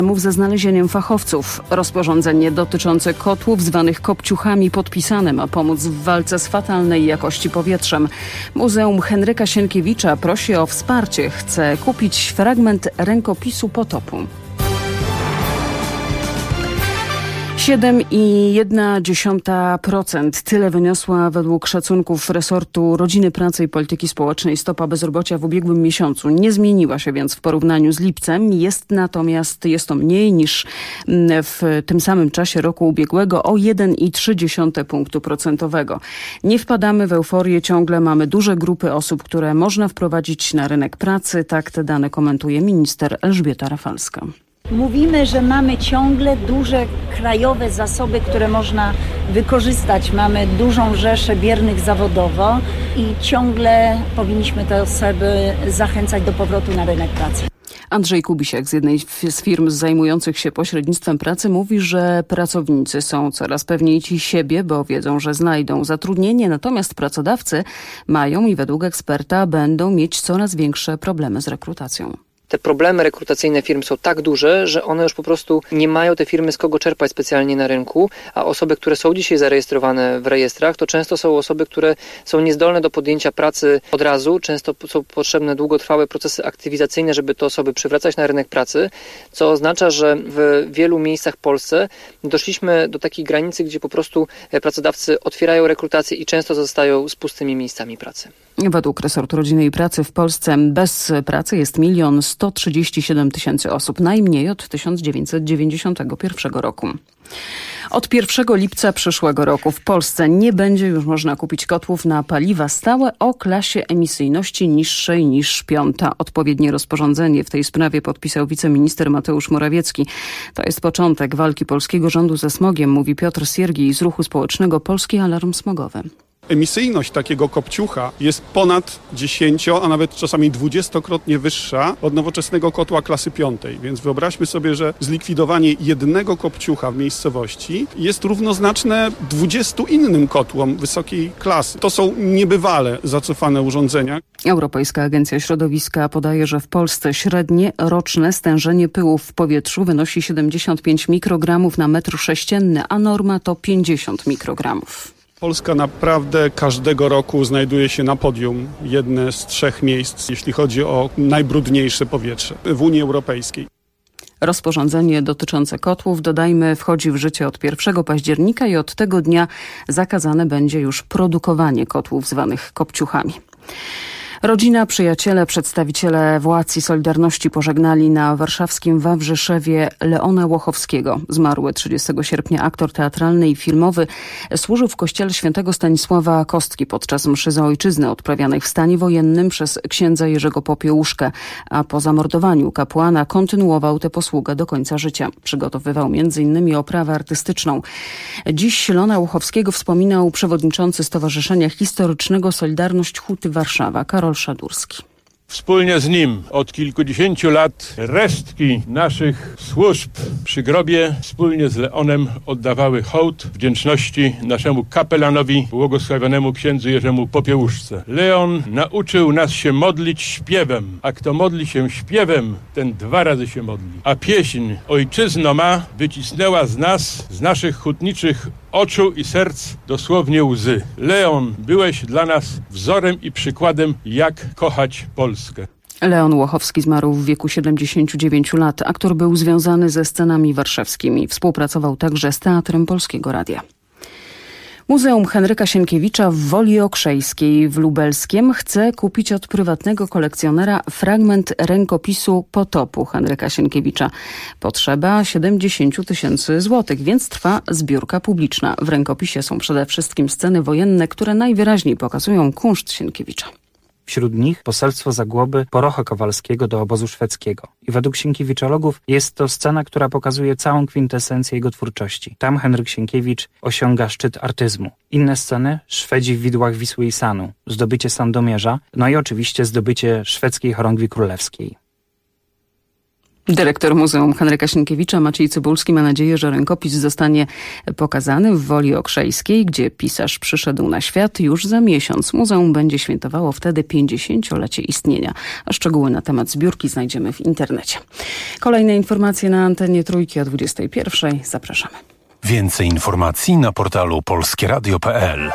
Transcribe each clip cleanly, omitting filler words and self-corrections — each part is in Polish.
Ze znalezieniem fachowców. Rozporządzenie dotyczące kotłów zwanych kopciuchami podpisane ma pomóc w walce z fatalnej jakości powietrzem. Muzeum Henryka Sienkiewicza prosi o wsparcie. Chce kupić fragment rękopisu Potopu. 7,1% tyle wyniosła według szacunków resortu Rodziny, Pracy i Polityki Społecznej stopa bezrobocia w ubiegłym miesiącu. Nie zmieniła się więc w porównaniu z lipcem. Jest to mniej niż w tym samym czasie roku ubiegłego o 1,3 punktu procentowego. Nie wpadamy w euforię, ciągle mamy duże grupy osób, które można wprowadzić na rynek pracy. Tak te dane komentuje minister Elżbieta Rafalska. Mówimy, że mamy ciągle duże krajowe zasoby, które można wykorzystać. Mamy dużą rzeszę biernych zawodowo i ciągle powinniśmy te osoby zachęcać do powrotu na rynek pracy. Andrzej Kubisiak z jednej z firm zajmujących się pośrednictwem pracy mówi, że pracownicy są coraz pewniejsi siebie, bo wiedzą, że znajdą zatrudnienie, natomiast pracodawcy mają i według eksperta będą mieć coraz większe problemy z rekrutacją. Te problemy rekrutacyjne firm są tak duże, że one już po prostu nie mają te firmy z kogo czerpać specjalnie na rynku, a osoby, które są dzisiaj zarejestrowane w rejestrach, to często są osoby, które są niezdolne do podjęcia pracy od razu. Często są potrzebne długotrwałe procesy aktywizacyjne, żeby te osoby przywracać na rynek pracy, co oznacza, że w wielu miejscach w Polsce doszliśmy do takiej granicy, gdzie po prostu pracodawcy otwierają rekrutację i często zostają z pustymi miejscami pracy. Według resortu Rodziny i Pracy w Polsce bez pracy jest 1 137 000 osób, najmniej od 1991 roku. Od 1 lipca przyszłego roku w Polsce nie będzie już można kupić kotłów na paliwa stałe o klasie emisyjności niższej niż 5. Odpowiednie rozporządzenie w tej sprawie podpisał wiceminister Mateusz Morawiecki. To jest początek walki polskiego rządu ze smogiem, mówi Piotr Siergiej z Ruchu Społecznego Polski Alarm Smogowy. Emisyjność takiego kopciucha jest ponad 10, a nawet czasami 20-krotnie wyższa od nowoczesnego kotła klasy 5. Więc wyobraźmy sobie, że zlikwidowanie jednego kopciucha w miejscowości jest równoznaczne 20 innym kotłom wysokiej klasy. To są niebywale zacofane urządzenia. Europejska Agencja Środowiska podaje, że w Polsce średnie roczne stężenie pyłów w powietrzu wynosi 75 mikrogramów na metr sześcienny, a norma to 50 mikrogramów. Polska naprawdę każdego roku znajduje się na podium, jedne z 3 miejsc, jeśli chodzi o najbrudniejsze powietrze w Unii Europejskiej. Rozporządzenie dotyczące kotłów, dodajmy, wchodzi w życie od 1 października i od tego dnia zakazane będzie już produkowanie kotłów zwanych kopciuchami. Rodzina, przyjaciele, przedstawiciele władz i Solidarności pożegnali na warszawskim Wawrzyszewie Leona Łochowskiego. Zmarły 30 sierpnia aktor teatralny i filmowy służył w kościele świętego Stanisława Kostki podczas mszy za ojczyznę odprawianej w stanie wojennym przez księdza Jerzego Popiełuszkę, a po zamordowaniu kapłana kontynuował tę posługę do końca życia. Przygotowywał m.in. oprawę artystyczną. Dziś Leona Łochowskiego wspominał przewodniczący Stowarzyszenia Historycznego Solidarność Huty Warszawa, Karol Szadurski. Wspólnie z nim od kilkudziesięciu lat resztki naszych służb przy grobie wspólnie z Leonem oddawały hołd wdzięczności naszemu kapelanowi, błogosławionemu księdzu Jerzemu Popiełuszce. Leon nauczył nas się modlić śpiewem, a kto modli się śpiewem, ten 2 razy się modli. A pieśń Ojczyzno ma wycisnęła z nas, z naszych hutniczych oczu i serc dosłownie łzy. Leon, byłeś dla nas wzorem i przykładem, jak kochać Polskę. Leon Łochowski zmarł w wieku 79 lat. Aktor był związany ze scenami warszawskimi. Współpracował także z Teatrem Polskiego Radia. Muzeum Henryka Sienkiewicza w Woli Okrzejskiej w Lubelskiem chce kupić od prywatnego kolekcjonera fragment rękopisu Potopu Henryka Sienkiewicza. Potrzeba 70 000 złotych, więc trwa zbiórka publiczna. W rękopisie są przede wszystkim sceny wojenne, które najwyraźniej pokazują kunszt Sienkiewicza. Wśród nich poselstwo Zagłoby Porocha Kowalskiego do obozu szwedzkiego. I według Sienkiewiczoologów jest to scena, która pokazuje całą kwintesencję jego twórczości. Tam Henryk Sienkiewicz osiąga szczyt artyzmu. Inne sceny: Szwedzi w widłach Wisły i Sanu, zdobycie Sandomierza, no i oczywiście zdobycie szwedzkiej chorągwi królewskiej. Dyrektor Muzeum Henryka Sienkiewicza Maciej Cybulski ma nadzieję, że rękopis zostanie pokazany w Woli Okrzejskiej, gdzie pisarz przyszedł na świat już za miesiąc. Muzeum będzie świętowało wtedy 50-lecie istnienia. A szczegóły na temat zbiórki znajdziemy w internecie. Kolejne informacje na antenie Trójki o 21:00. Zapraszamy. Więcej informacji na portalu polskieradio.pl.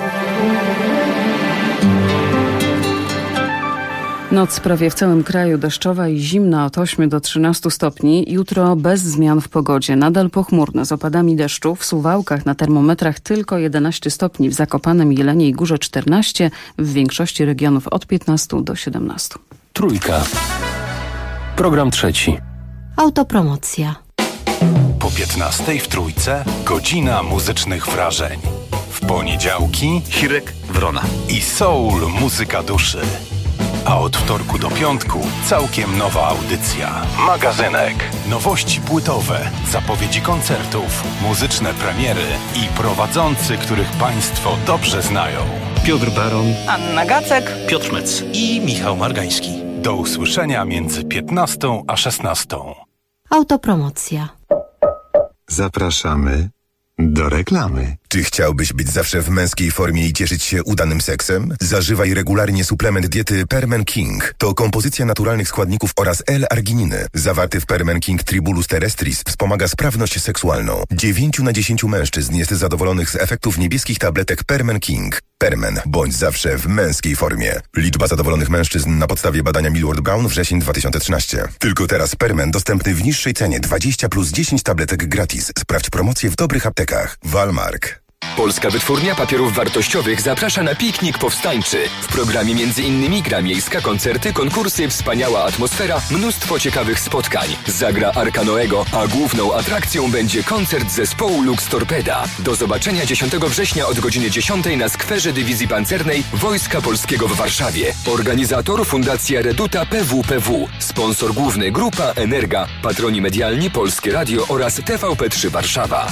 Noc prawie w całym kraju deszczowa i zimna od 8 do 13 stopni. Jutro bez zmian w pogodzie. Nadal pochmurno z opadami deszczu. W Suwałkach na termometrach tylko 11 stopni. W Zakopanem, Jeleniej Górze 14. W większości regionów od 15 do 17. Trójka. Program trzeci. Autopromocja. Po 15:00 w Trójce godzina muzycznych wrażeń. W poniedziałki Hirek Wrona i soul, muzyka duszy. A od wtorku do piątku całkiem nowa audycja. Magazynek. Nowości płytowe, zapowiedzi koncertów, muzyczne premiery i prowadzący, których Państwo dobrze znają. Piotr Baron, Anna Gacek, Piotr Mec i Michał Margański. Do usłyszenia między 15 a 16. Autopromocja. Zapraszamy do reklamy. Czy chciałbyś być zawsze w męskiej formie i cieszyć się udanym seksem? Zażywaj regularnie suplement diety Permen King. To kompozycja naturalnych składników oraz L-argininy. Zawarty w Permen King Tribulus terrestris wspomaga sprawność seksualną. 9 na 10 mężczyzn jest zadowolonych z efektów niebieskich tabletek Permen King. Permen. Bądź zawsze w męskiej formie. Liczba zadowolonych mężczyzn na podstawie badania Millward Brown wrzesień 2013. Tylko teraz Permen dostępny w niższej cenie 20 plus 10 tabletek gratis. Sprawdź promocję w dobrych aptekach. Walmark. Polska Wytwórnia Papierów Wartościowych zaprasza na piknik powstańczy. W programie m.in. gra miejska, koncerty, konkursy, wspaniała atmosfera, mnóstwo ciekawych spotkań. Zagra Arka Noego, a główną atrakcją będzie koncert zespołu Lux Torpeda. Do zobaczenia 10 września od godziny 10 na skwerze Dywizji Pancernej Wojska Polskiego w Warszawie. Organizator Fundacja Reduta PWPW. Sponsor główny Grupa Energa. Patroni medialni Polskie Radio oraz TVP3 Warszawa.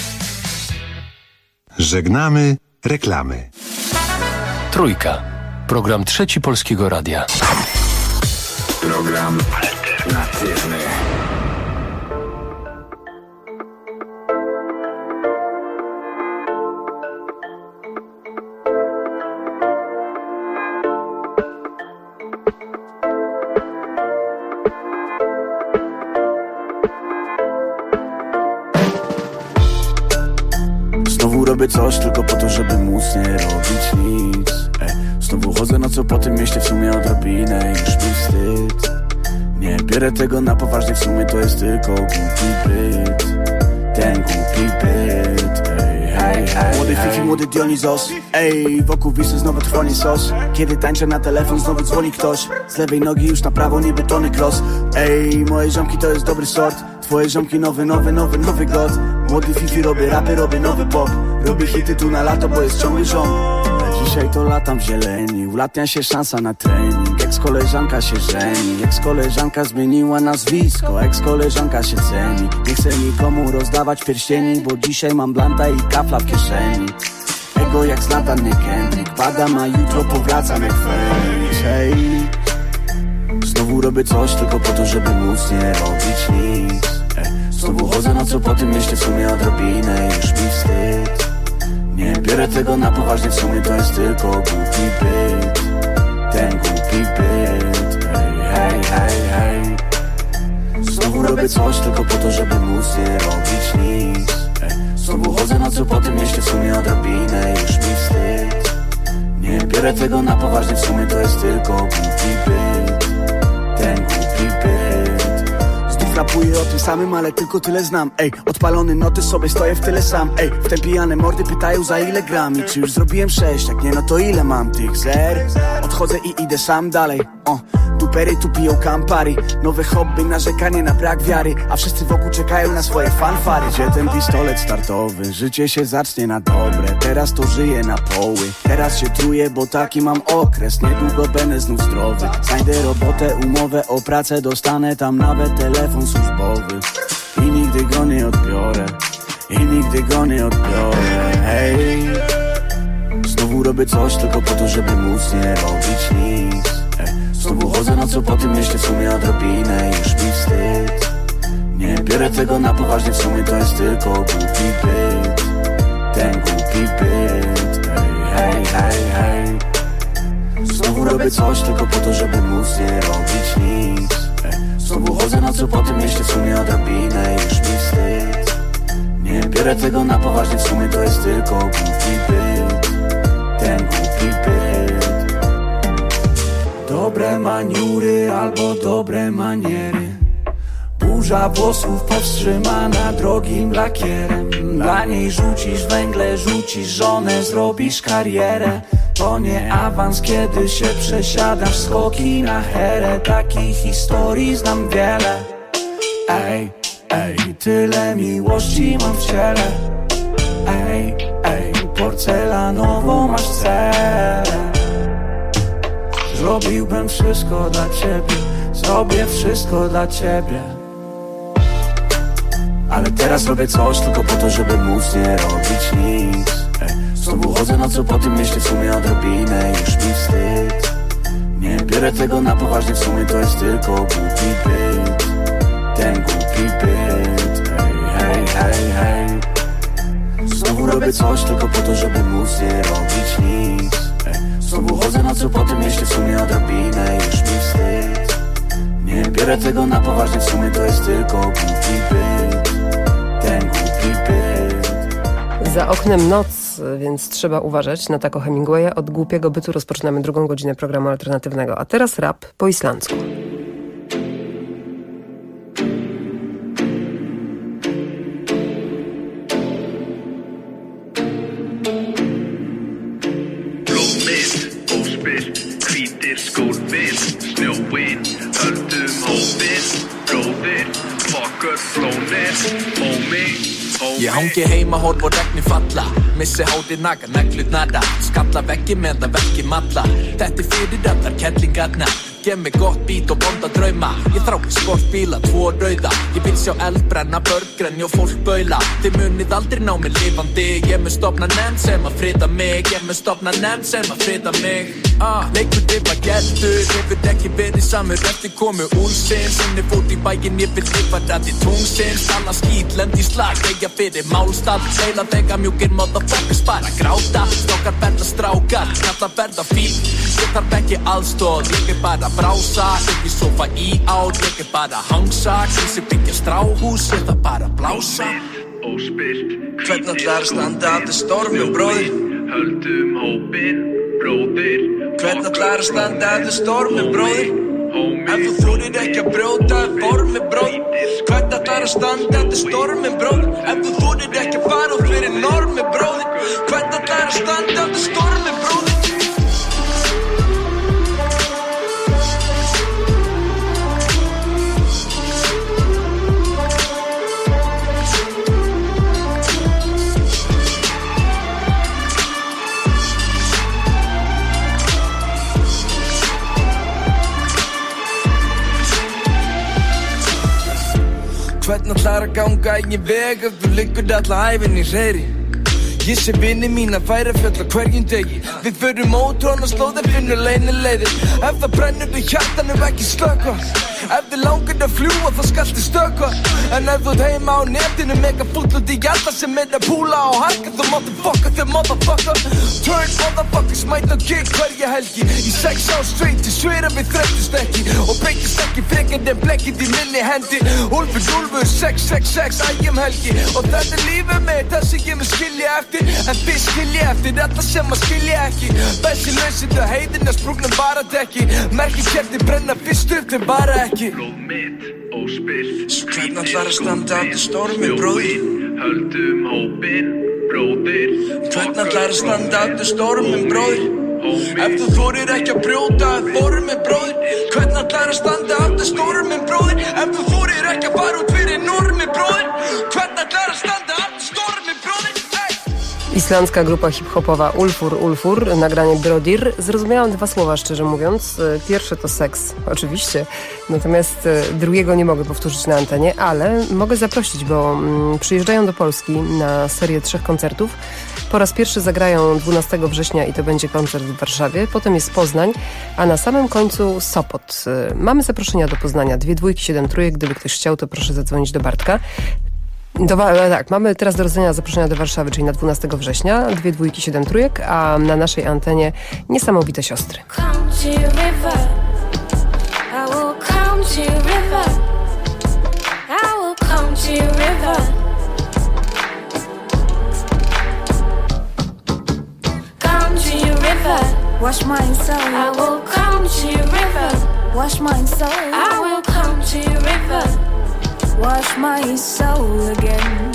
Żegnamy reklamy. Trójka. Program trzeci Polskiego Radia. Program alternatywny. Robię coś tylko po to, żeby móc nie robić nic. Znowu chodzę nocą po tym mieście, w sumie odrobinę już mi wstyd. Nie biorę tego na poważnie, w sumie to jest tylko głupi byt. Ten głupi byt. Młody Fifi, młody Dionizos. Wokół Wisły znowu trwonie sos. Kiedy tańczę na telefon, znowu dzwoni ktoś. Z lewej nogi już na prawo, niby Tony Cross. Moje ziomki to jest dobry sort. Twoje ziomki nowy god. Młody Fifi, robię rapy, robię nowy pop. Robię hity tu na lato, bo jest ciągły rząd. Dzisiaj to latam w zieleni. Ulatnia się szansa na trening. Ex-koleżanka się żeni. Ex-koleżanka zmieniła nazwisko. Ex-koleżanka się ceni. Nie chcę nikomu rozdawać pierścieni, bo dzisiaj mam blanta i kafla w kieszeni. Ego jak Zlatan, nie Kendrick. Padam, a jutro powracam jak Felix. Znowu robię coś tylko po to, żeby móc nie robić nic. Znowu chodzę nocą po tym mieście, w sumie odrobinę już mi wstyd. Nie biorę tego na poważnie, w sumie to jest tylko głupi byt. Ten głupi byt. Znowu robię coś tylko po to, żeby móc nie robić nic. Znowu chodzę nocą po tym mieście, w sumie odrobinę już mi wstyd. Nie biorę tego na poważnie, w sumie to jest tylko głupi byt. Ten głupi byt. Znów rapuję o tym samym, ale tylko tyle znam. Odpalony noty, sobie stoję w tyle sam. W te pijane mordy pytają za ile gram. I czy już zrobiłem 6, jak nie, no to ile mam tych zer? Odchodzę i idę sam dalej. Dupery tu piją Campari. Nowe hobby, narzekanie na brak wiary. A wszyscy wokół czekają na swoje fanfary. Gdzie ten pistolet startowy? Życie się zacznie na dobre. Teraz to żyję na poły. Teraz się truję, bo taki mam okres. Niedługo będę znów zdrowy. Znajdę robotę, umowę o pracę. Dostanę tam nawet telefon służbowy. I nigdy go nie odbiorę. I nigdy go nie odbiorę. Znowu robię coś tylko po to, żeby móc nie robić nic. Znowu chodzę nocą po tym mieście, w sumie odrobinę już mi wstyd. Nie biorę tego na poważnie, w sumie to jest tylko głupi byt. Ten głupi byt. Hej, hej, hej. Znowu robię coś tylko po to, żeby móc nie robić nic. Znowu chodzę nocy po tym mieście, w sumie odrobinę już mi wstyd. Nie biorę tego na poważnie, w sumie to jest tylko głupi byt. Ten głupi byt. Dobre maniury albo dobre maniery. Burza włosów powstrzymana drogim lakierem. Dla niej rzucisz węgle, rzucisz żonę, zrobisz karierę. To nie awans, kiedy się przesiadasz, skoki na herę. Takich historii znam wiele. Ej, ej, tyle miłości mam w ciele. Ej, ej, porcelanową masz celę. Zrobiłbym wszystko dla ciebie, zrobię wszystko dla ciebie. Ale teraz robię coś tylko po to, żeby móc nie robić nic. Znowu chodzę nocą po tym mieście, w sumie odrobinę już mi wstyd. Nie biorę tego na poważnie, w sumie to jest tylko głupi byt. Ten głupi byt. Hej, hej, hej. Znowu robię coś tylko po to, żeby móc nie robić nic. Znowu chodzę nocą po tym mieście, w sumie odrobinę już mi wstyd. Nie biorę tego na poważnie, w sumie to jest tylko głupi byt. Ten głupi byt. Za oknem noc, więc trzeba uważać na Taco Hemingwaya. Od głupiego bytu rozpoczynamy drugą godzinę programu alternatywnego. A teraz rap po islandzku. Ég hangi heima, horf og regni falla. Missi hárið naga, neglur nada. Skalla veggi meðan veggi malla. Þetta fyrir allar kellingarnar. Gef mig gott bít og vonda drauma. Ég þrái sportbíla, 2 rauða. Ég vil sjá eld brenna, börgrenni og fólk baula. Þið munið aldrei ná mig lifandi. Ég mun stofna nefnd sem að frita mig. Ég mun stofna nefnd sem að frita mig. Leikur var gerður, hefur ekki verið samur eftir komu úlsins. Inni fót í bæinn, ég vil lifa rætt í tungsins. Alla skít, lend í slag, eiga fyrir málstall. Deila þegar mjúkir motherfuckers bara gráta. Stokkar verða strákar, kallar verða fíl. Ég þarf ekki aðstoð, ég bara brása. Ekki sofa í ár, ég bara hangsa. Krissi byggja stráhús, ég það bara blása. Hvernig ætlar að standa af þess stormum, bróðir? Höldum hópinn, bróðir. Hvernig ætlar að standa af þess stormum, bróðir? Ef þú þorir ekki að brjóta formi, bróðir. Hvernig ætlar að standa af þess stormum, bróðir? Ef þú þorir ekki að fara út fyrir normi, bróðir. Hvernig ætlar að standa af þess stormum, bróðir? Hvernig ætlar að ganga eigin veg ef þú liggur alla ævin í hreiðri? Ég sé vini mína færa fjöll á hverjum degi. Við förum ótrúna slóðir, finnum leynileiðir. Ef það brennur í hjartanum ekki slökkva. Ef þið langar að fljúa þá skaltu stökkva. En ef þú ert heima á netinu mega full út í hjarta sem að púla á harka, þá motherfucker þau motherfucker. Turn motherfuckers mæta og gig hverja helgi. Í 6 ár straight, ég svera við þreytust ekki. Og beigjast ekki frekar en blekkið í minni hendi. Úlfur, 666 ægjum helgi. Og þetta lífið mitt, þessi ég mun skilja eftir. En þið skilja eftir alla sem að skilja ekki. Bessi lausið að heiðina sprúgnum bara dekki. Merki kerti brenna fyrst upp til bara ekki. Blóð mitt óspilt. Svo hvernig ætlar að standa af þess stormi, bróðir? Höldum hópinn, bróðir. Hvernig ætlar að standa af þess stormi, bróðir? Ef þú þorir ekki að brjóta formi, bróðir. Hvernig ætlar að standa af þess stormi, bróðir? Ef þú þorir ekki að fara út fyrir normi, bróðir. Hvernig ætlar að standa af þess stormi, bróðir? Islandzka grupa hip-hopowa Ulfur, nagranie Brodir. Zrozumiałam 2 słowa, szczerze mówiąc. Pierwsze to seks, oczywiście, natomiast drugiego nie mogę powtórzyć na antenie, ale mogę zaprosić, bo przyjeżdżają do Polski na serię 3 koncertów. Po raz pierwszy zagrają 12 września i to będzie koncert w Warszawie, potem jest Poznań, a na samym końcu Sopot. Mamy zaproszenia do Poznania, 2 dwójki, 7 trójek, gdyby ktoś chciał, to proszę zadzwonić do Bartka. Tak, mamy teraz do rozdania zaproszenia do Warszawy, czyli na 12 września, 2 dwójki, 7 trójek, a na naszej antenie niesamowite siostry. Wash my soul. I will come to your river. Wash my soul. I will come to your river. Wash my soul again.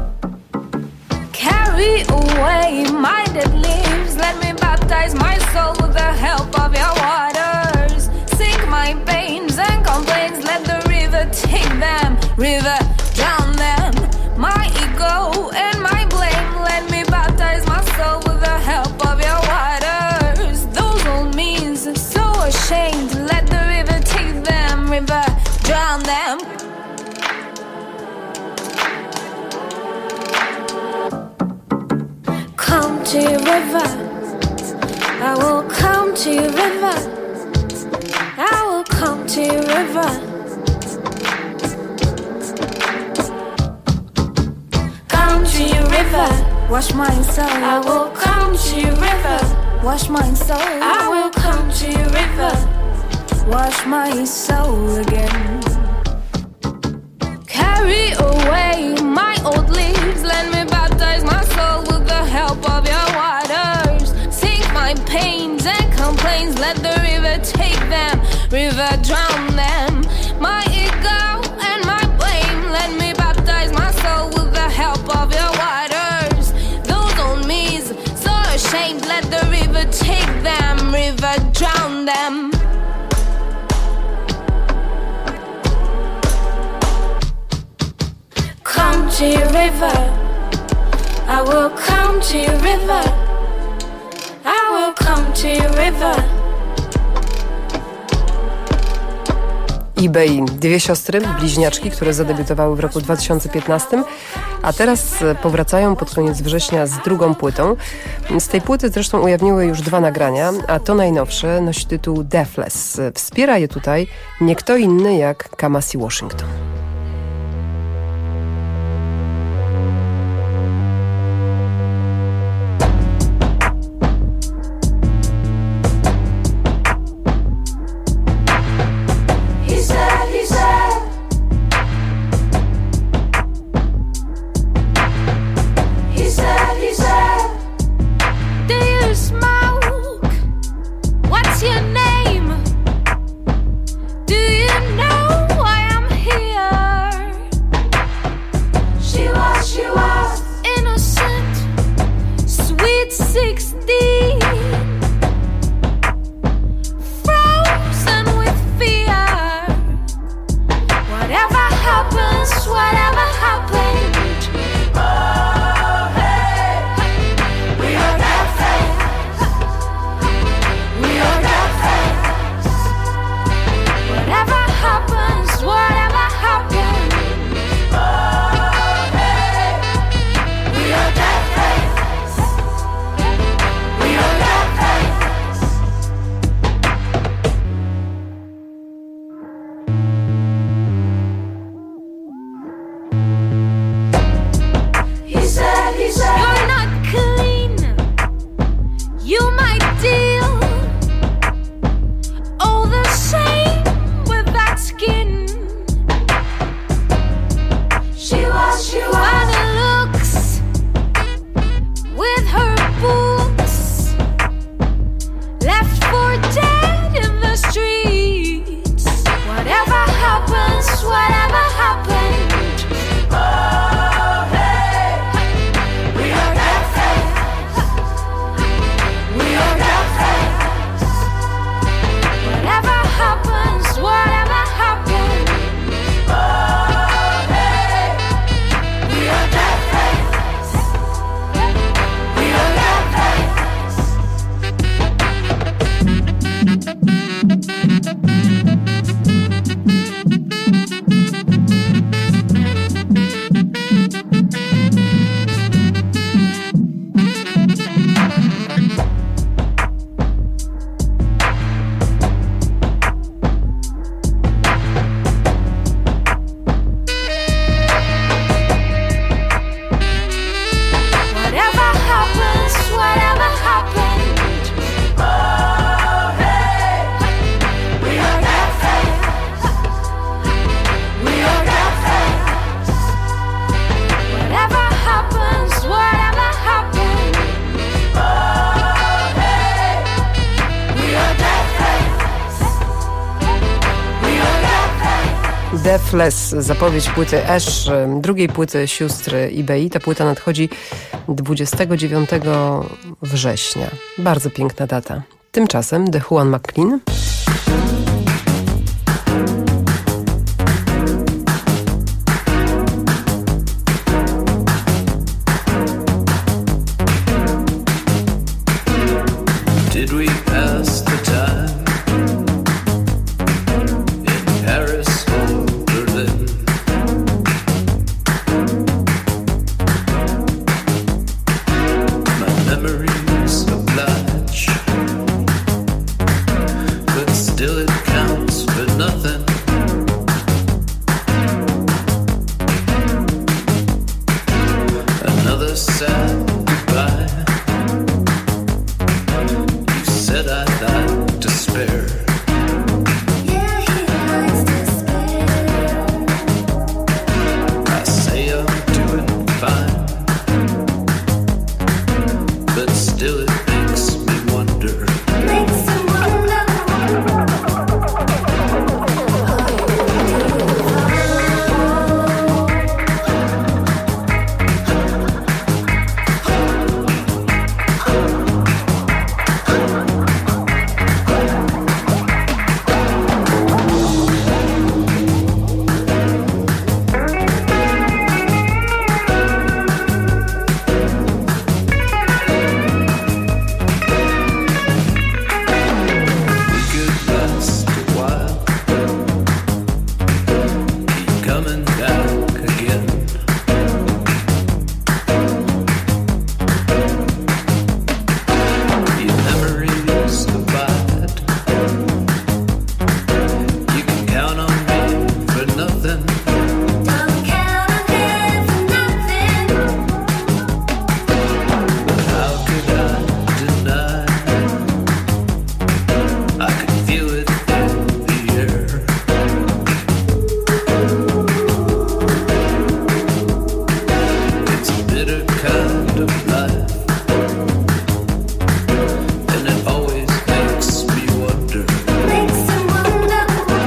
Carry away my dead leaves. Let me baptize my soul with the help of your waters. Sink my pains and complaints. Let the river take them. River, drown them. My ego and my blame. Let me baptize my soul with the help of your waters. Those old means so ashamed. Let the river take them. River, drown them. Come to your river. I will come to your river. I will come to your river. Come to your river. Wash my soul. I will come to your river. Wash my soul. I will come to your river. Wash my soul again. Carry away my old leaves. Let me baptize my soul with the help of your waters. Sink my pains and complaints. Let the river take them. River, drown them. My ego and my blame. Let me baptize my soul with the help of your waters. Those old me's so ashamed. Let the river take them. River, drown them. Come to your river. I will come to your river. I will come to your river. eBay. 2 siostry, bliźniaczki, które zadebiutowały w roku 2015, a teraz powracają pod koniec września z 2. płytą. Z tej płyty zresztą ujawniły już 2 nagrania, a to najnowsze nosi tytuł Deathless. Wspiera je tutaj nie kto inny jak Kamasi Washington. What's your name? Do you know why I'm here? happens, whatever happens. Oh, hey, we are Deathless. We are Deathless. Deathless, zapowiedź płyty Ash, drugiej płyty sióstr eBay. Ta płyta nadchodzi 29 września. Bardzo piękna data. Tymczasem The Juan McLean. Did we pass the time in Paris or Berlin? My memories oblige, but still it counts for nothing. Another sad goodbye. You said I'd like to spare. Yeah, he likes to spare. I say I'm doing fine, but still it makes me wonder. Makes him wonder. We could last a while, keep coming back again. Your memories abide. You can count on me for nothing. Don't count on him for nothing. But how could I deny? I could feel it in the air. It's a bitter kind of life, and it always makes me wonder. Makes him wonder.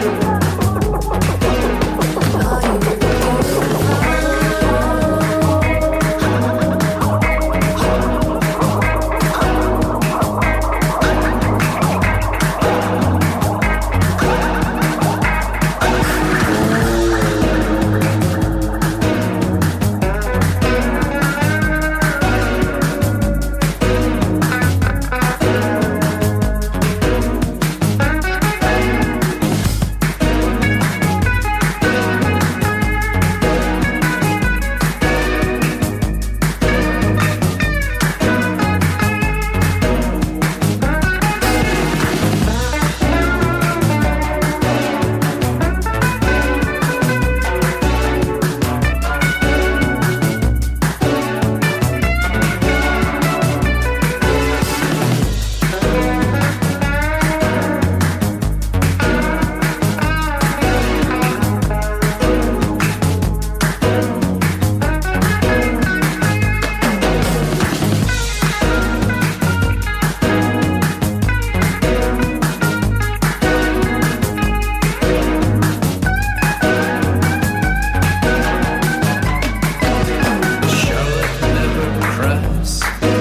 Charlotte never cries.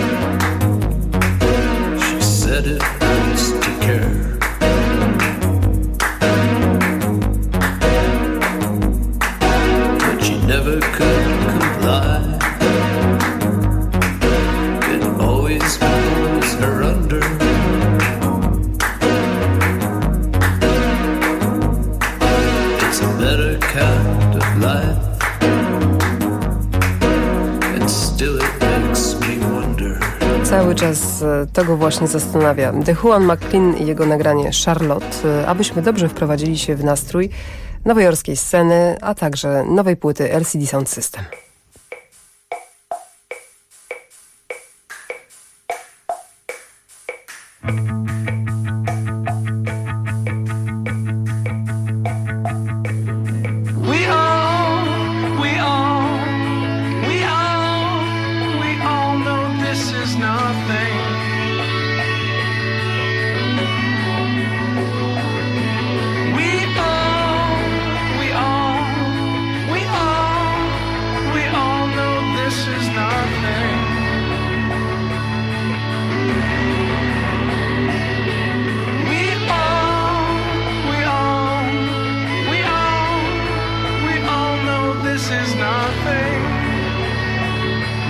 She said it hurts to care. But she never could comply. It always pulls her under. It's a better kind of life, and still it makes me wonder. Cały czas to go właśnie zastanawia. The Juan McLean i jego nagranie Charlotte, abyśmy dobrze wprowadzili się w nastrój nowojorskiej sceny, a także nowej płyty LCD Sound System. We all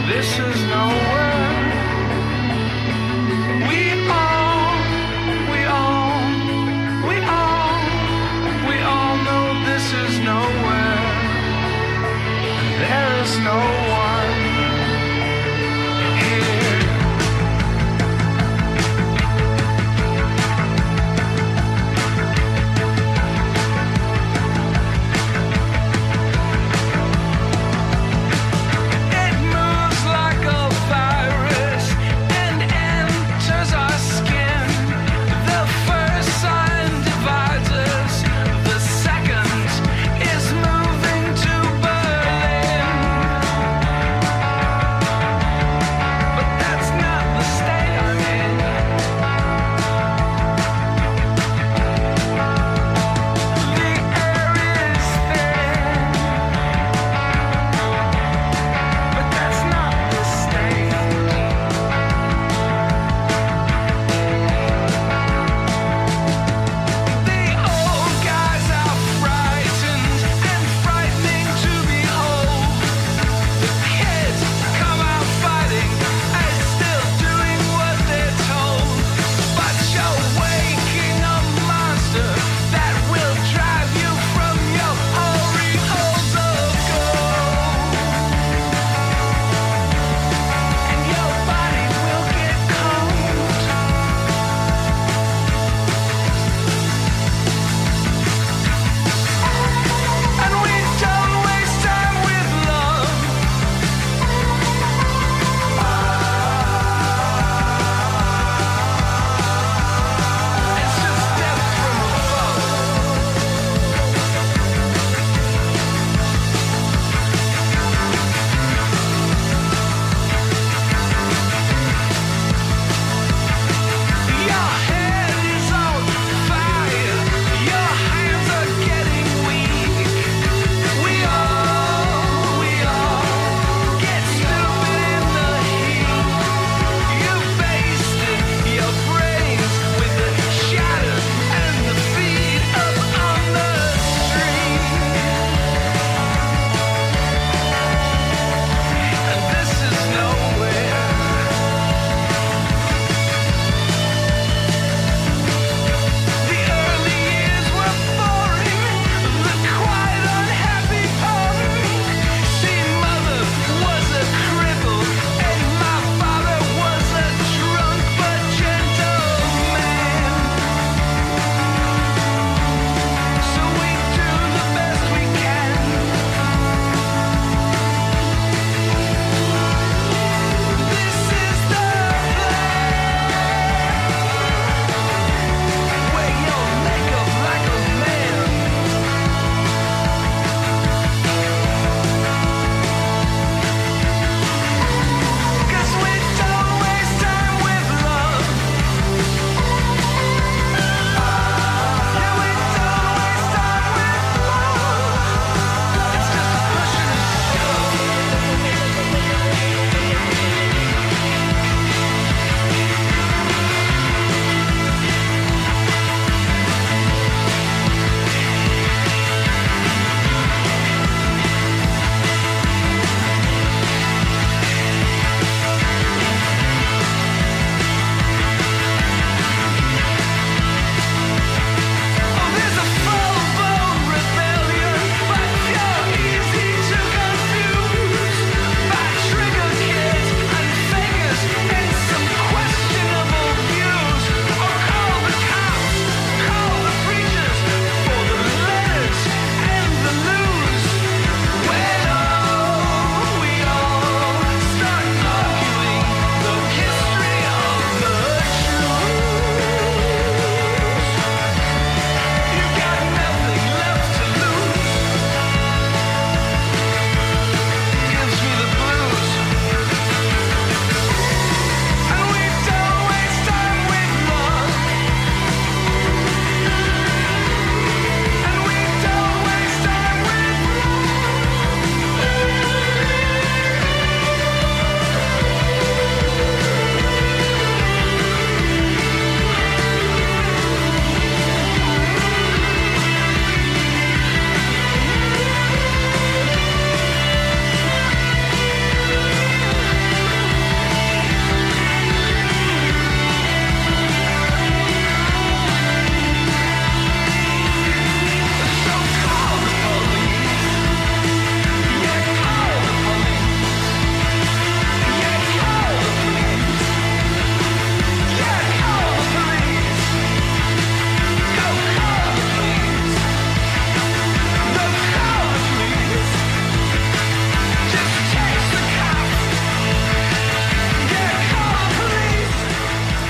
this is nowhere. We all know this is nowhere. There is no one here. It moves like a fire.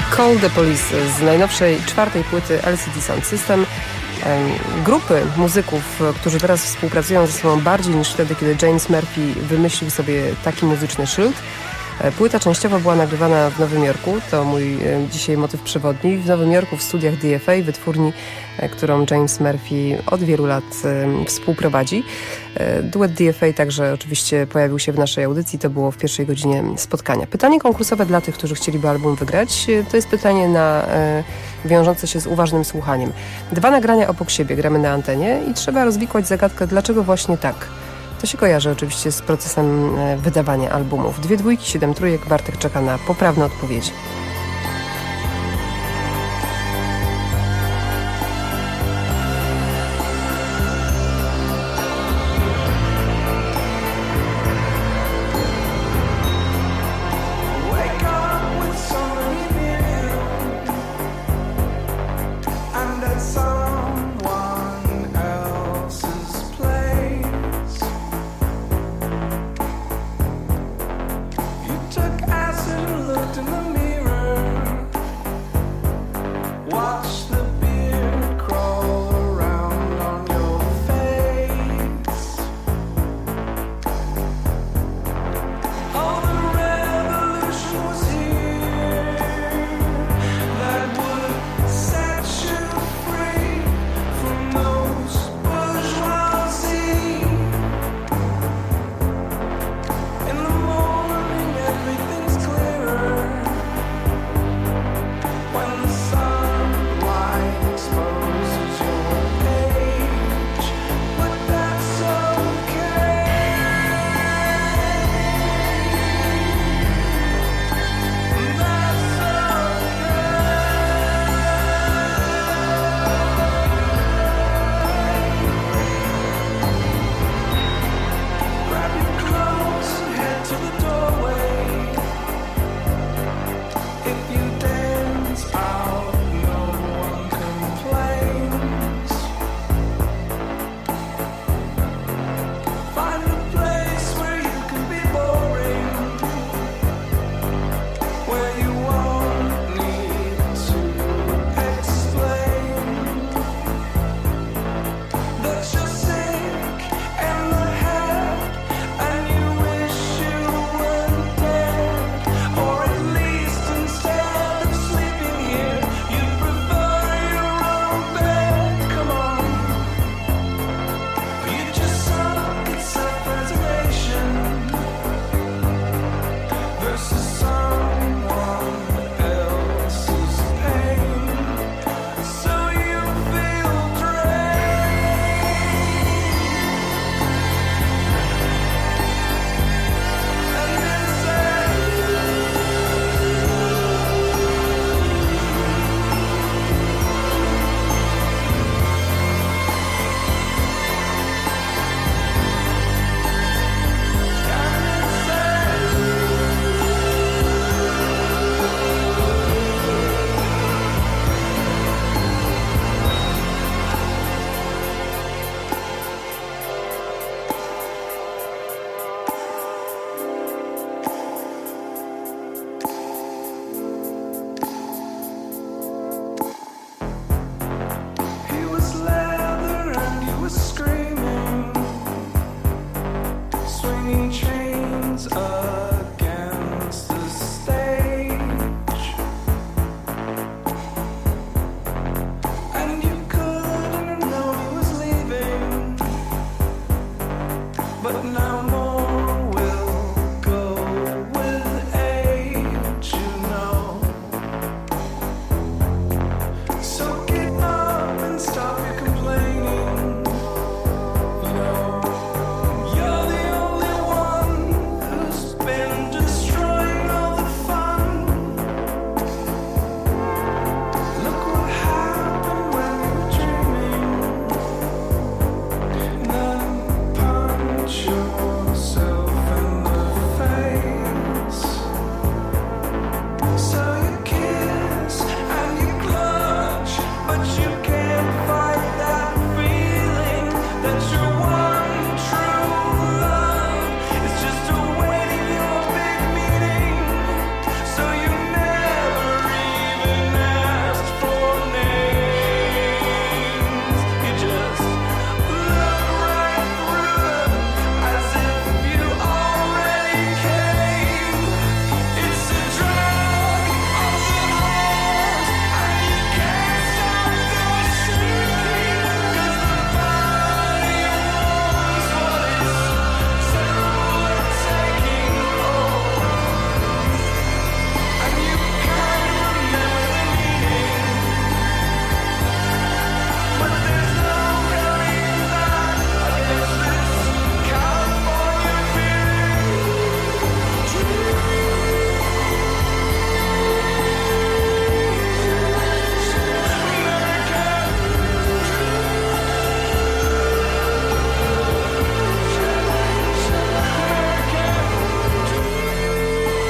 Call the Police z najnowszej 4. płyty LCD Sound System. Grupy muzyków, którzy teraz współpracują ze sobą bardziej niż wtedy, kiedy James Murphy wymyślił sobie taki muzyczny szyld. Płyta częściowo była nagrywana w Nowym Jorku, to mój dzisiaj motyw przewodni. W Nowym Jorku w studiach DFA, wytwórni, którą James Murphy od wielu lat współprowadzi. Duet DFA także oczywiście pojawił się w naszej audycji, to było w pierwszej godzinie spotkania. Pytanie konkursowe dla tych, którzy chcieliby album wygrać, to jest pytanie wiążące się z uważnym słuchaniem. 2 nagrania obok siebie gramy na antenie i trzeba rozwikłać zagadkę, dlaczego właśnie tak. To się kojarzy oczywiście z procesem wydawania albumów. 2 dwójki, 7 trójek. Bartek czeka na poprawne odpowiedzi. Been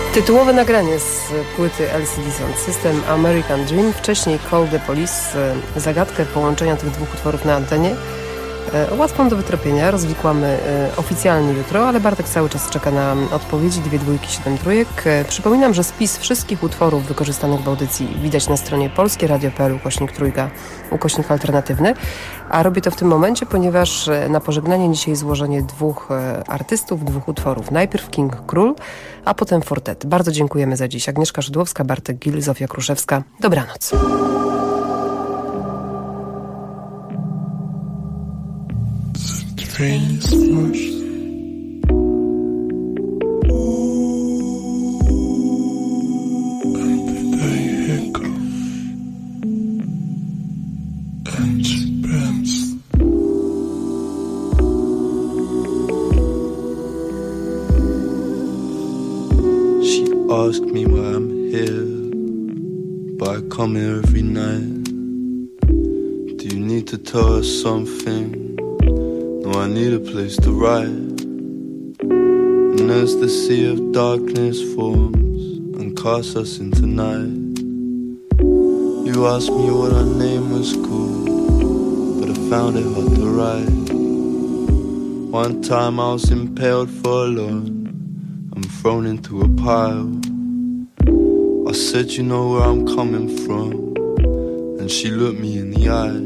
Tytułowe nagranie z płyty LCD Sound System American Dream, wcześniej Call the Police. Zagadkę połączenia tych dwóch utworów na antenie łatwą do wytropienia, rozwikłamy oficjalnie jutro, ale Bartek cały czas czeka na odpowiedzi. 2 dwójki, 7 trójek. Przypominam, że spis wszystkich utworów wykorzystanych w audycji widać na stronie polskieradio.pl/trójka/alternatywny, a robię to w tym momencie, ponieważ na pożegnanie dzisiaj złożenie 2 artystów, 2 utworów. Najpierw King Król, a potem Fortet. Bardzo dziękujemy za dziś. Agnieszka Szydłowska, Bartek Gil, Zofia Kruszewska. Dobranoc. Ask me why I'm here, but I come here every night. Do you need to tell us something? No, I need a place to ride. And as the sea of darkness forms and casts us into night, you asked me what our name was called, but I found it hard to write. One time I was impaled for alone, I'm thrown into a pile. I said, you know where I'm coming from, and she looked me in the eye.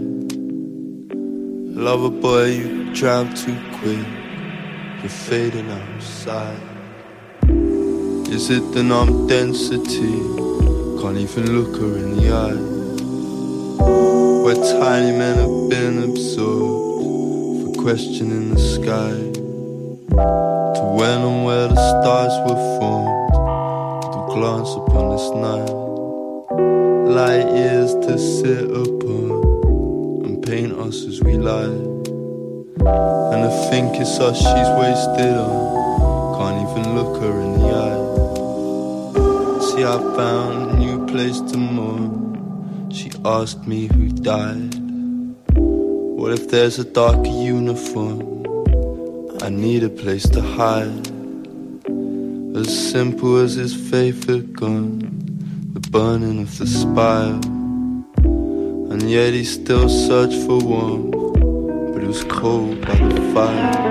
Lover boy, you drive too quick, you're fading outside. Is it the numb density? Can't even look her in the eye. Where tiny men have been absorbed for questioning the sky, to when and where the stars were formed, to glance upon this night. Light years to sit upon and paint us as we lie. And I think it's us she's wasted on, can't even look her in the eye. See, I found a new place to mourn. She asked me who died. What if there's a darker uniform? I need a place to hide. As simple as his faith had gone, the burning of the spire. And yet he still searched for warmth, but it was cold by the fire.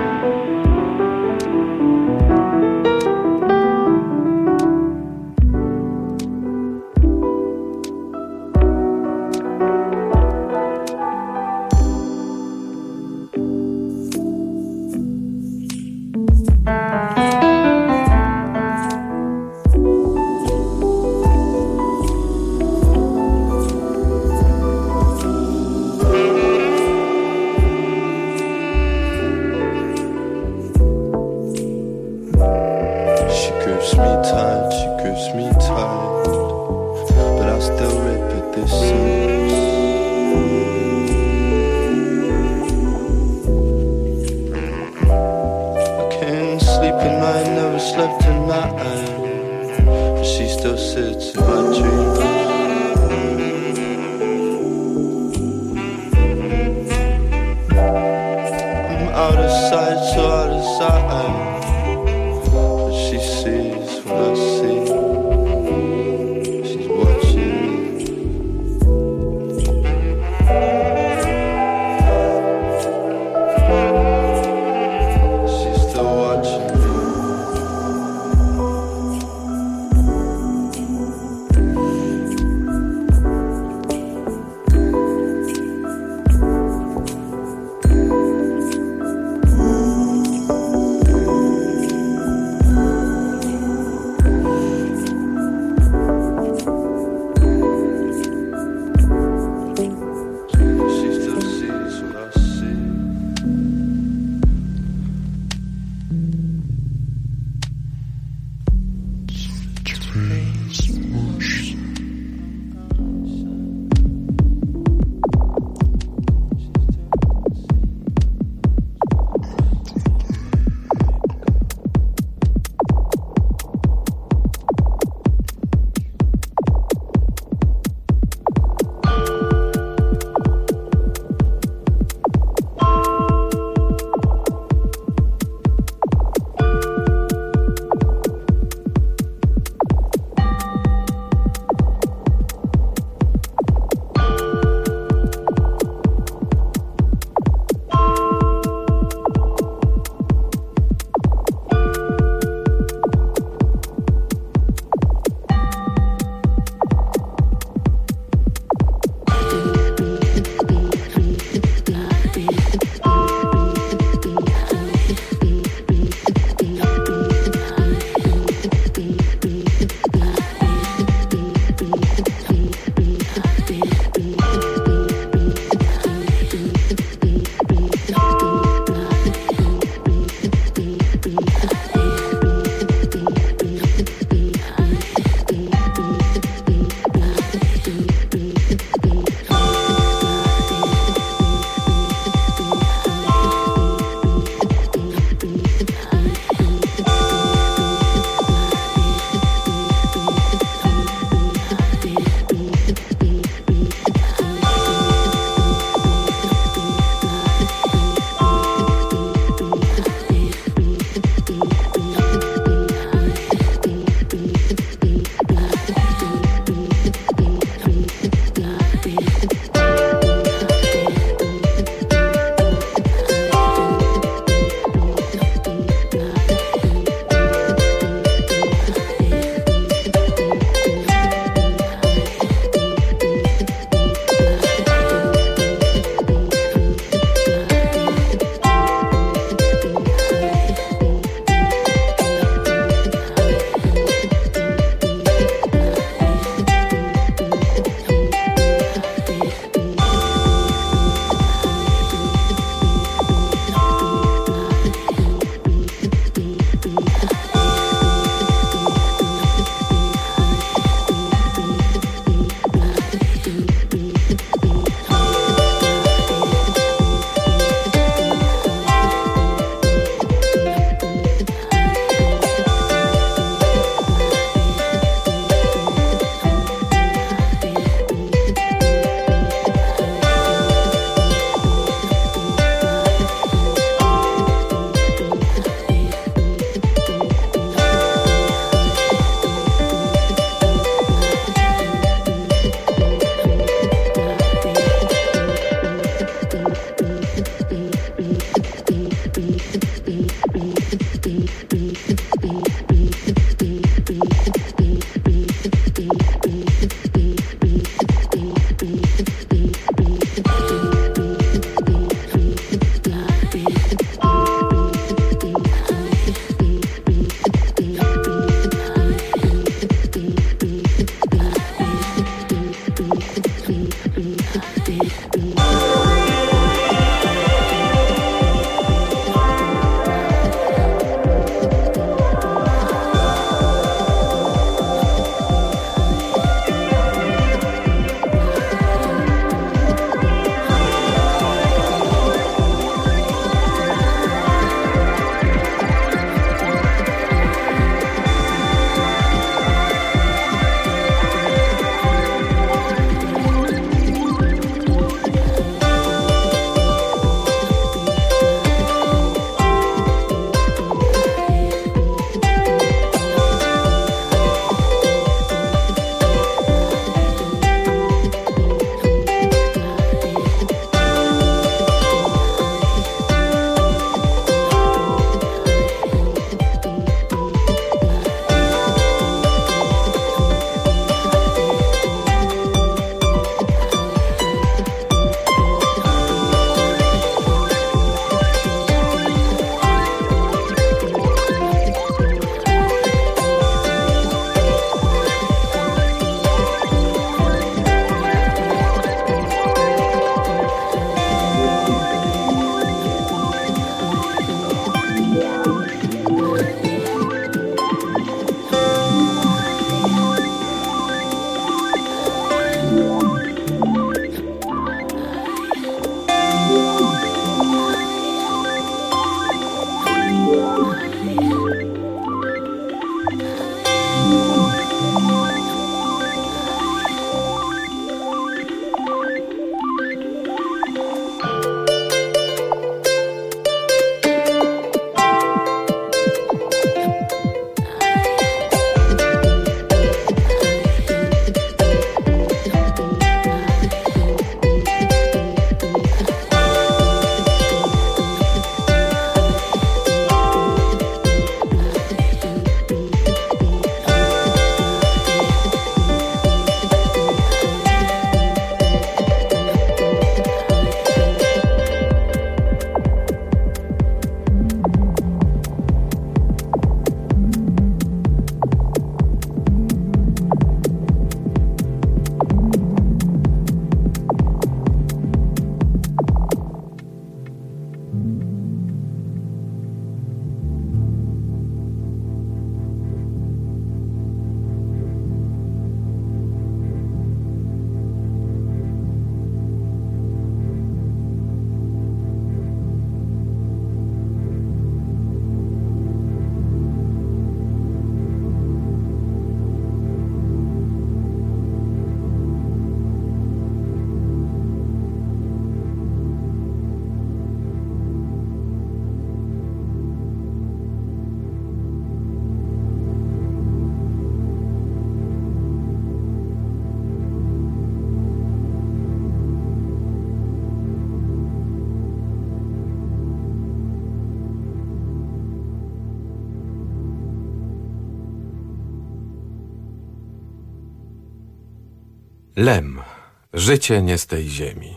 Lem. Życie nie z tej ziemi.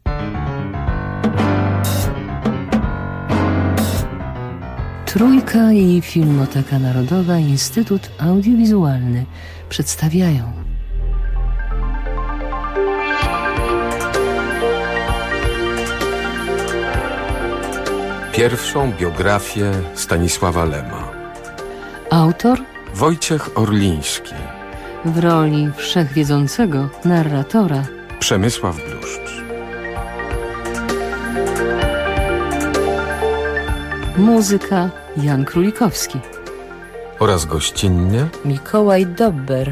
Trójka i Filmoteka Narodowa, Instytut Audiowizualny przedstawiają Pierwszą biografię Stanisława Lema. Autor Wojciech Orliński. w roli wszechwiedzącego narratora Przemysław Bluszcz. Muzyka Jan Królikowski Oraz gościnnie Mikołaj Dobber.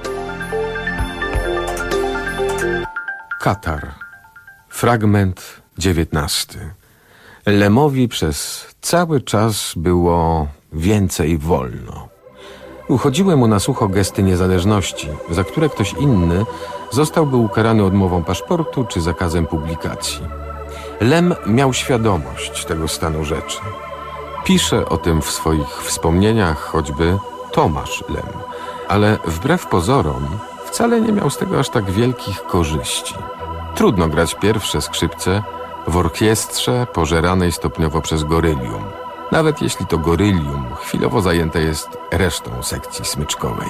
Katar. Fragment 19. Lemowi przez cały czas było więcej wolno. Uchodziły mu na sucho gesty niezależności, za które ktoś inny zostałby ukarany odmową paszportu czy zakazem publikacji. Lem miał świadomość tego stanu rzeczy. Pisze o tym w swoich wspomnieniach choćby Tomasz Lem, ale wbrew pozorom wcale nie miał z tego aż tak wielkich korzyści. Trudno grać pierwsze skrzypce w orkiestrze pożeranej stopniowo przez gorylium, nawet jeśli to gorylium chwilowo zajęte jest resztą sekcji smyczkowej.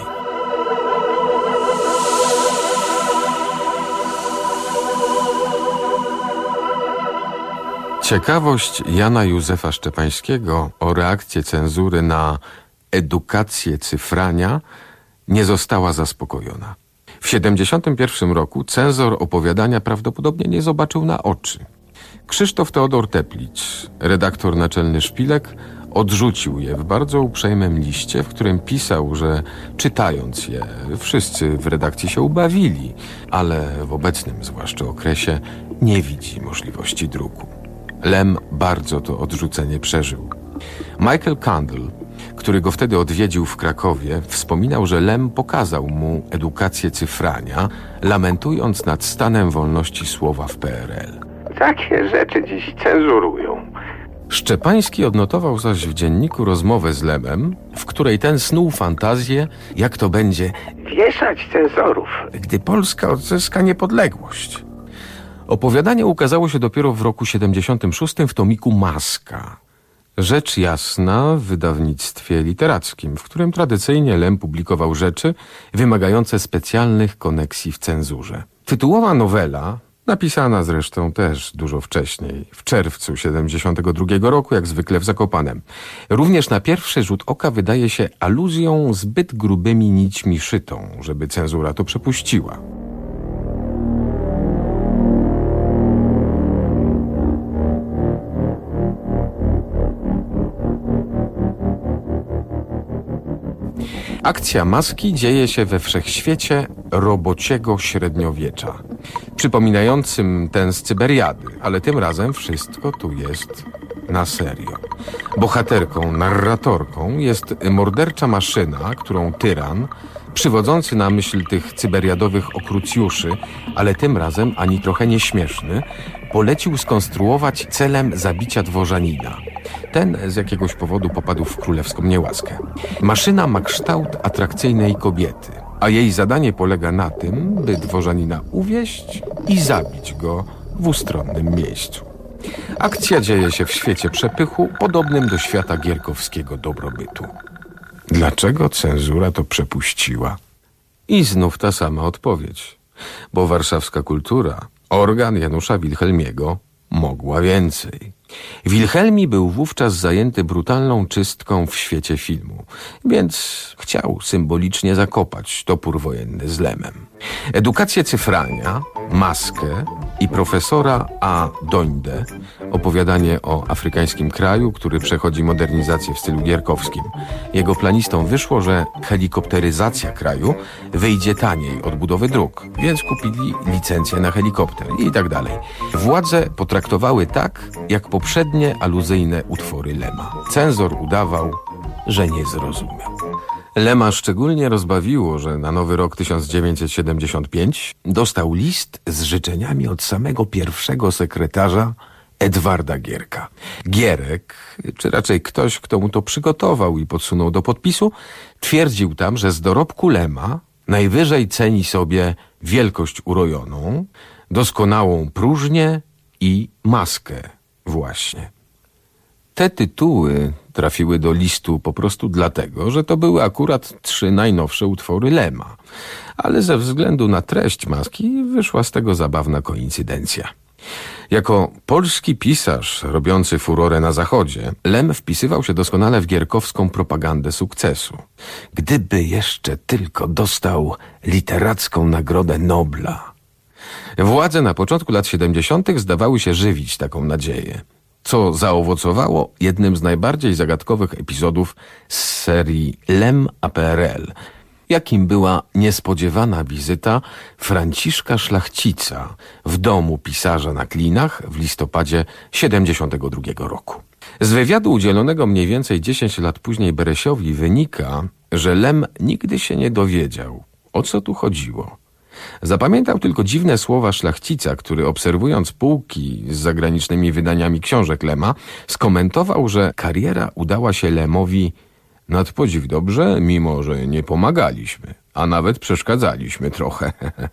Ciekawość Jana Józefa Szczepańskiego o reakcję cenzury na edukację cyfrania nie została zaspokojona. W 1971 roku cenzor opowiadania prawdopodobnie nie zobaczył na oczy. Krzysztof Teodor Teplicz, redaktor naczelny Szpilek, odrzucił je w bardzo uprzejmym liście, w którym pisał, że czytając je wszyscy w redakcji się ubawili, ale w obecnym zwłaszcza okresie nie widzi możliwości druku. Lem bardzo to odrzucenie przeżył. Michael Kandel, który go wtedy odwiedził w Krakowie, wspominał, że Lem pokazał mu edukację cyfrania, lamentując nad stanem wolności słowa w PRL. Takie rzeczy dziś cenzurują. Szczepański odnotował zaś w dzienniku rozmowę z Lemem, w której ten snuł fantazję, jak to będzie wieszać cenzorów, gdy Polska odzyska niepodległość. Opowiadanie ukazało się dopiero w roku 76 w tomiku Maska. Rzecz jasna w wydawnictwie literackim, w którym tradycyjnie Lem publikował rzeczy wymagające specjalnych koneksji w cenzurze. Tytułowa nowela, napisana zresztą też dużo wcześniej, w czerwcu 72 roku, jak zwykle w Zakopanem, również na pierwszy rzut oka wydaje się aluzją zbyt grubymi nićmi szytą, żeby cenzura to przepuściła. Akcja Maski dzieje się we wszechświecie robociego średniowiecza, przypominającym ten z Cyberiady, ale tym razem wszystko tu jest na serio. Bohaterką, narratorką jest mordercza maszyna, którą tyran, przywodzący na myśl tych cyberiadowych okrucjuszy, ale tym razem ani trochę nieśmieszny, polecił skonstruować celem zabicia dworzanina. Ten z jakiegoś powodu popadł w królewską niełaskę. Maszyna ma kształt atrakcyjnej kobiety, a jej zadanie polega na tym, by dworzanina uwieść i zabić go w ustronnym miejscu. Akcja dzieje się w świecie przepychu, podobnym do świata gierkowskiego dobrobytu. Dlaczego cenzura to przepuściła? I znów ta sama odpowiedź. Bo warszawska kultura, organ Janusza Wilhelmiego, mogła więcej. Wilhelmi był wówczas zajęty brutalną czystką w świecie filmu, więc chciał symbolicznie zakopać topór wojenny z Lemem. Edukację cyfrania, Maskę i profesora A. Dońdę, opowiadanie o afrykańskim kraju, który przechodzi modernizację w stylu gierkowskim. Jego planistom wyszło, że helikopteryzacja kraju wyjdzie taniej od budowy dróg, więc kupili licencję na helikopter i tak dalej. Władze potraktowały tak, jak poprzednie aluzyjne utwory Lema. Cenzor udawał, że nie zrozumiał. Lema szczególnie rozbawiło, że na nowy rok 1975 dostał list z życzeniami od samego pierwszego sekretarza Edwarda Gierka. Gierek, czy raczej ktoś, kto mu to przygotował i podsunął do podpisu, twierdził tam, że z dorobku Lema Najwyżej ceni sobie wielkość urojoną, doskonałą próżnię i maskę właśnie. Te tytuły trafiły do listu po prostu dlatego, że to były akurat 3 najnowsze utwory Lema. Ale ze względu na treść maski wyszła z tego zabawna koincydencja. Jako polski pisarz robiący furorę na zachodzie, Lem wpisywał się doskonale w gierkowską propagandę sukcesu. Gdyby jeszcze tylko dostał literacką Nagrodę Nobla. Władze na początku lat 70. zdawały się żywić taką nadzieję, co zaowocowało jednym z najbardziej zagadkowych epizodów z serii Lem a PRL, jakim była niespodziewana wizyta Franciszka Szlachcica w domu pisarza na Klinach w listopadzie 72 roku. Z wywiadu udzielonego mniej więcej 10 lat później Beresiowi wynika, że Lem nigdy się nie dowiedział, o co tu chodziło. Zapamiętał tylko dziwne słowa Szlachcica, który obserwując półki z zagranicznymi wydaniami książek Lema, skomentował, że kariera udała się Lemowi nad podziw dobrze, mimo że nie pomagaliśmy, a nawet przeszkadzaliśmy trochę.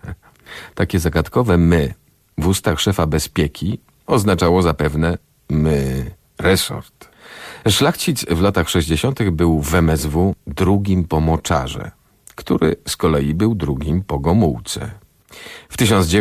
Takie zagadkowe my w ustach szefa bezpieki oznaczało zapewne my resort. Szlachcic w latach 60. był w MSW drugim po Moczarze, który z kolei był drugim po Gomułce. W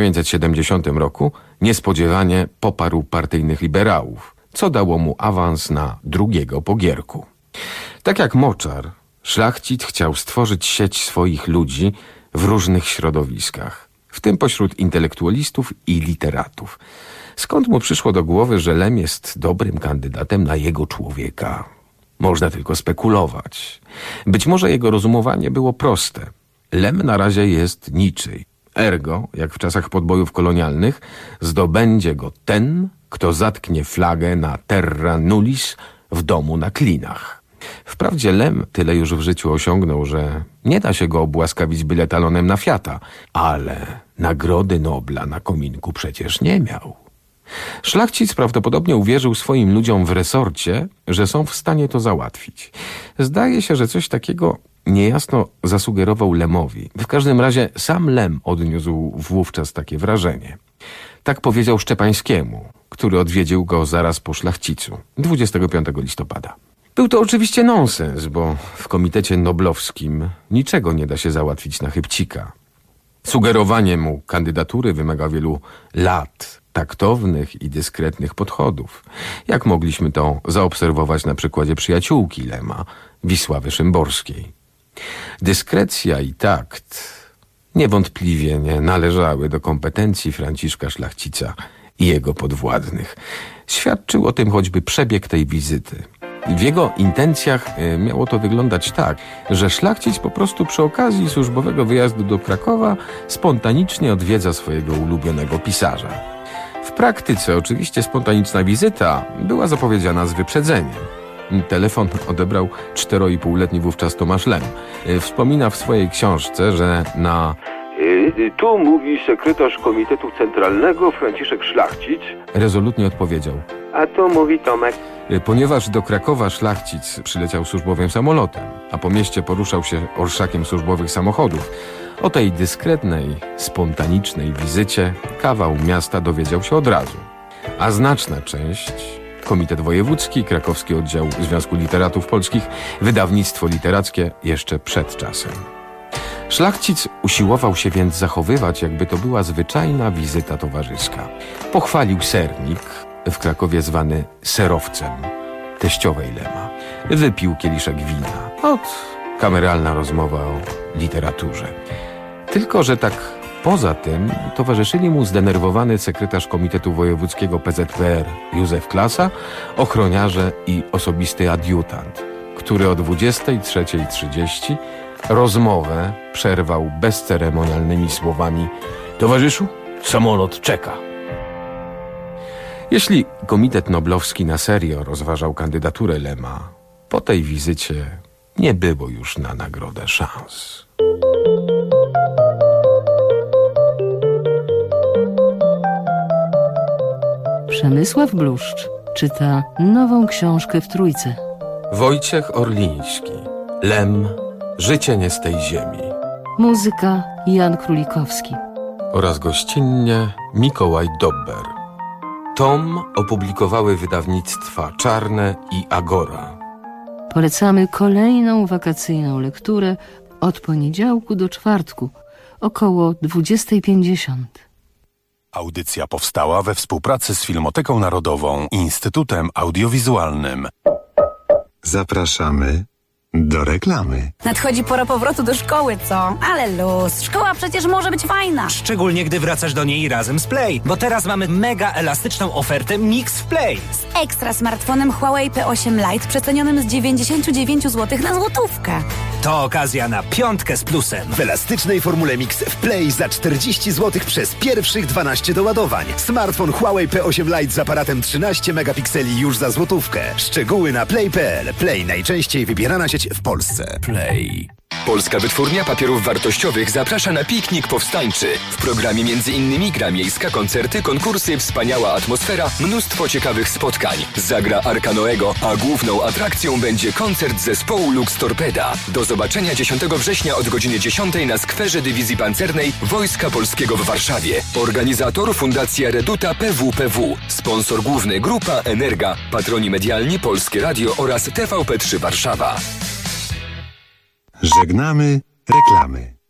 1970 roku niespodziewanie poparł partyjnych liberałów, co dało mu awans na drugiego po Gierku. Tak jak Moczar, Szlachcic chciał stworzyć sieć swoich ludzi w różnych środowiskach, w tym pośród intelektualistów i literatów. Skąd mu przyszło do głowy, że Lem jest dobrym kandydatem na jego człowieka? Można tylko spekulować. Być może jego rozumowanie było proste. Lem na razie jest niczyj. Ergo, jak w czasach podbojów kolonialnych, zdobędzie go ten, kto zatknie flagę na terra nullis w domu na Klinach. Wprawdzie Lem tyle już w życiu osiągnął, że nie da się go obłaskawić byle talonem na Fiata, ale Nagrody Nobla na kominku przecież nie miał. Szlachcic prawdopodobnie uwierzył swoim ludziom w resorcie, że są w stanie to załatwić. Zdaje się, że coś takiego niejasno zasugerował Lemowi. W każdym razie sam Lem odniósł wówczas takie wrażenie. Tak powiedział Szczepańskiemu, który odwiedził go zaraz po Szlachcicu, 25 listopada. Był to oczywiście nonsens, bo w komitecie noblowskim niczego nie da się załatwić na chybcika. Sugerowanie mu kandydatury wymaga wielu lat, taktownych i dyskretnych podchodów, jak mogliśmy to zaobserwować na przykładzie przyjaciółki Lema, Wisławy Szymborskiej. Dyskrecja i takt niewątpliwie nie należały do kompetencji Franciszka Szlachcica i jego podwładnych. Świadczył o tym choćby przebieg tej wizyty. W jego intencjach miało to wyglądać tak, że Szlachcic po prostu przy okazji służbowego wyjazdu do Krakowa spontanicznie odwiedza swojego ulubionego pisarza. W praktyce oczywiście spontaniczna wizyta była zapowiedziana z wyprzedzeniem. Telefon odebrał 4,5-letni wówczas Tomasz Lem. Wspomina w swojej książce, że na... Tu mówi sekretarz Komitetu Centralnego Franciszek Szlachcic. Rezolutnie odpowiedział. A tu mówi Tomek. Ponieważ do Krakowa Szlachcic przyleciał służbowym samolotem, a po mieście poruszał się orszakiem służbowych samochodów, o tej dyskretnej, spontanicznej wizycie kawał miasta dowiedział się od razu. A znaczna część, Komitet Wojewódzki, Krakowski Oddział Związku Literatów Polskich, wydawnictwo literackie jeszcze przed czasem. Szlachcic usiłował się więc zachowywać, jakby to była zwyczajna wizyta towarzyska. Pochwalił sernik, w Krakowie zwany serowcem, teściowej Lema. Wypił kieliszek wina. Kameralna rozmowa o literaturze. Tylko że tak poza tym towarzyszyli mu zdenerwowany sekretarz Komitetu Wojewódzkiego PZPR Józef Klasa, ochroniarze i osobisty adiutant, który o 23:30 rozmowę przerwał bezceremonialnymi słowami: towarzyszu, samolot czeka. Jeśli Komitet Noblowski na serio rozważał kandydaturę Lema, po tej wizycie nie było już na nagrodę szans. Przemysław Bluszcz czyta nową książkę w Trójce. Wojciech Orliński. Lem. Życie nie z tej ziemi. Muzyka Jan Królikowski. Oraz gościnnie Mikołaj Dobber. Tom opublikowały wydawnictwa Czarne i Agora. Polecamy kolejną wakacyjną lekturę od poniedziałku do czwartku, około 20:50. Audycja powstała we współpracy z Filmoteką Narodową i Instytutem Audiowizualnym. Zapraszamy do reklamy. Nadchodzi pora powrotu do szkoły, co? Ale luz, szkoła przecież może być fajna. Szczególnie gdy wracasz do niej razem z Play, bo teraz mamy mega elastyczną ofertę Mix w Play. Z ekstra smartfonem Huawei P8 Lite przecenionym z 99 zł na złotówkę. To okazja na 5 z plusem. W elastycznej formule Mix w Play za 40 zł przez pierwszych 12 doładowań. Smartfon Huawei P8 Lite z aparatem 13 megapikseli już za złotówkę. Szczegóły na play.pl. Play, najczęściej wybierana sieć w Polsce. Play. Polska Wytwórnia Papierów Wartościowych zaprasza na piknik powstańczy. W programie m.in. gra miejska, koncerty, konkursy, wspaniała atmosfera, mnóstwo ciekawych spotkań. Zagra Arka Noego, a główną atrakcją będzie koncert zespołu Lux Torpeda. Do zobaczenia 10 września od godziny 10 na skwerze Dywizji Pancernej Wojska Polskiego w Warszawie. Organizator Fundacja Reduta PWPW. Sponsor główny Grupa Energa. Patroni medialni Polskie Radio oraz TVP3 Warszawa. Żegnamy reklamy.